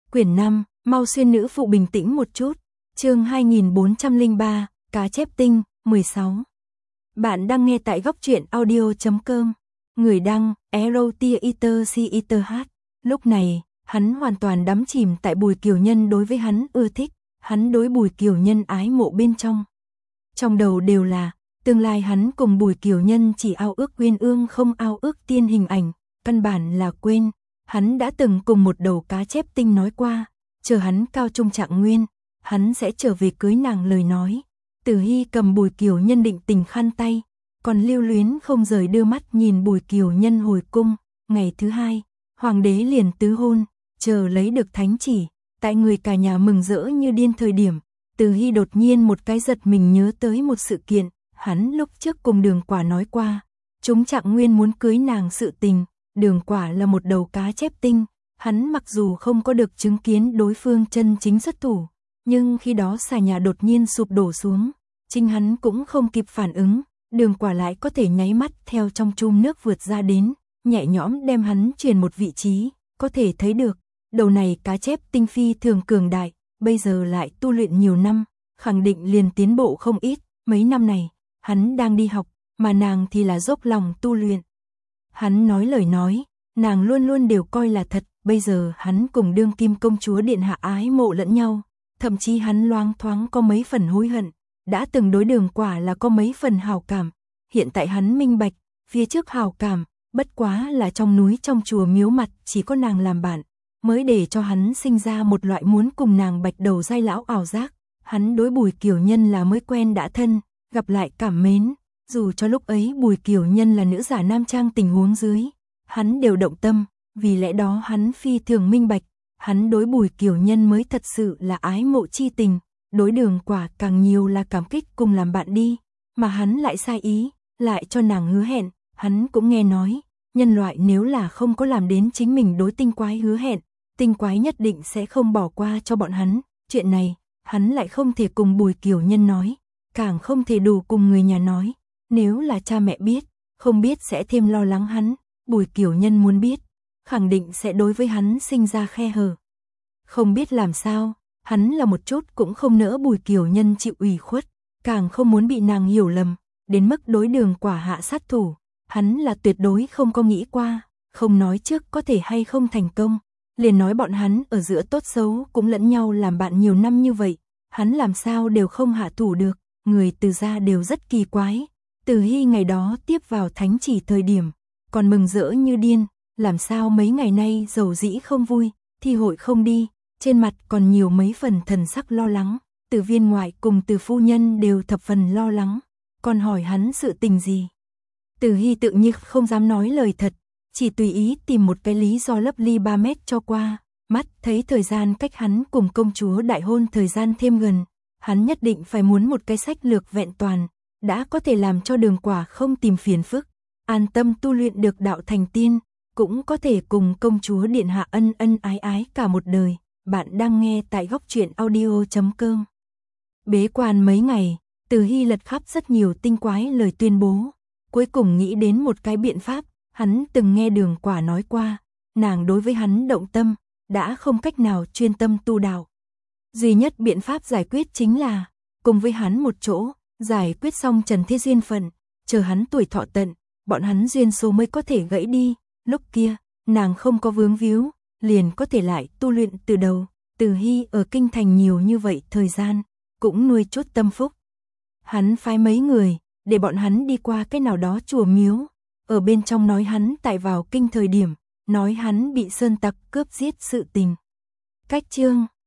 Quyển 5, mau xuyên nữ phụ bình tĩnh một chút. Chương 2403, cá chép tinh, 16. Bạn đang nghe tại góc truyện audio.com. Người đăng, Erotiater. Lúc này, hắn hoàn toàn đắm chìm tại Bùi Kiều Nhân đối với hắn ưa thích, hắn đối Bùi Kiều Nhân ái mộ bên trong. Trong đầu đều là, tương lai hắn cùng Bùi Kiều Nhân chỉ ao ước uyên ương không ao ước tiên hình ảnh, căn bản là quên. Hắn đã từng cùng một đầu cá chép tinh nói qua, chờ hắn cao trung trạng nguyên, hắn sẽ trở về cưới nàng lời nói. Tử Hy cầm Bùi Kiều Nhân định tình khăn tay, còn lưu luyến không rời đưa mắt nhìn Bùi Kiều Nhân hồi cung. Ngày thứ hai, hoàng đế liền tứ hôn, chờ lấy được thánh chỉ, tại người cả nhà mừng rỡ như điên thời điểm, Tử Hy đột nhiên một cái giật mình nhớ tới một sự kiện, hắn lúc trước cùng Đường Quả nói qua, chúng trạng nguyên muốn cưới nàng sự tình. Đường Quả là một đầu cá chép tinh, hắn mặc dù không có được chứng kiến đối phương chân chính xuất thủ, nhưng khi đó xà nhà đột nhiên sụp đổ xuống, chính hắn cũng không kịp phản ứng, Đường Quả lại có thể nháy mắt theo trong chum nước vượt ra đến, nhẹ nhõm đem hắn truyền một vị trí, có thể thấy được, đầu này cá chép tinh phi thường cường đại, bây giờ lại tu luyện nhiều năm, khẳng định liền tiến bộ không ít, mấy năm này, hắn đang đi học, mà nàng thì là dốc lòng tu luyện. Hắn nói lời nói, nàng luôn luôn đều coi là thật, bây giờ hắn cùng đương kim công chúa điện hạ ái mộ lẫn nhau, thậm chí hắn loáng thoáng có mấy phần hối hận, đã từng đối Đường Quả là có mấy phần hào cảm, hiện tại hắn minh bạch, phía trước hào cảm, bất quá là trong núi trong chùa miếu mặt chỉ có nàng làm bạn, mới để cho hắn sinh ra một loại muốn cùng nàng bạch đầu giai lão ảo giác, hắn đối Bùi Kiều Nhân là mới quen đã thân, gặp lại cảm mến. Dù cho lúc ấy Bùi Kiều Nhân là nữ giả nam trang tình huống dưới, hắn đều động tâm, vì lẽ đó hắn phi thường minh bạch, hắn đối Bùi Kiều Nhân mới thật sự là ái mộ chi tình, đối Đường Quả càng nhiều là cảm kích cùng làm bạn đi, mà hắn lại sai ý, lại cho nàng hứa hẹn, hắn cũng nghe nói, nhân loại nếu là không có làm đến chính mình đối tinh quái hứa hẹn, tinh quái nhất định sẽ không bỏ qua cho bọn hắn, chuyện này, hắn lại không thể cùng Bùi Kiều Nhân nói, càng không thể đủ cùng người nhà nói. Nếu là cha mẹ biết, không biết sẽ thêm lo lắng hắn, Bùi Kiều Nhân muốn biết, khẳng định sẽ đối với hắn sinh ra khe hở. Không biết làm sao, hắn là một chút cũng không nỡ Bùi Kiều Nhân chịu ủy khuất, càng không muốn bị nàng hiểu lầm, đến mức đối Đường Quả hạ sát thủ, hắn là tuyệt đối không có nghĩ qua, không nói trước có thể hay không thành công, liền nói bọn hắn ở giữa tốt xấu cũng lẫn nhau làm bạn nhiều năm như vậy, hắn làm sao đều không hạ thủ được, người từ gia đều rất kỳ quái. Tử Hy ngày đó tiếp vào thánh chỉ thời điểm, còn mừng rỡ như điên, làm sao mấy ngày nay dầu dĩ không vui, thi hội không đi, trên mặt còn nhiều mấy phần thần sắc lo lắng, Từ viên ngoại cùng Từ phu nhân đều thập phần lo lắng, còn hỏi hắn sự tình gì. Tử Hy tự nhiên không dám nói lời thật, chỉ tùy ý tìm một cái lý do lấp ly 3 mét cho qua, mắt thấy thời gian cách hắn cùng công chúa đại hôn thời gian thêm gần, hắn nhất định phải muốn một cái sách lược vẹn toàn. Đã có thể làm cho Đường Quả không tìm phiền phức, an tâm tu luyện được đạo thành tiên, cũng có thể cùng công chúa điện hạ ân ân ái ái cả một đời. Bạn đang nghe tại góc truyện audio.com. Bế quan mấy ngày, Từ Hy lật khắp rất nhiều tinh quái lời tuyên bố, cuối cùng nghĩ đến một cái biện pháp, hắn từng nghe Đường Quả nói qua, nàng đối với hắn động tâm, đã không cách nào chuyên tâm tu đạo. Duy nhất biện pháp giải quyết chính là, cùng với hắn một chỗ, giải quyết xong trần thế duyên phận, chờ hắn tuổi thọ tận, bọn hắn duyên số mới có thể gãy đi, lúc kia, nàng không có vướng víu, liền có thể lại tu luyện từ đầu. Từ Hy ở kinh thành nhiều như vậy thời gian, cũng nuôi chút tâm phúc. Hắn phái mấy người, để bọn hắn đi qua cái nào đó chùa miếu, ở bên trong nói hắn tại vào kinh thời điểm, nói hắn bị sơn tặc cướp giết sự tình. Cách chương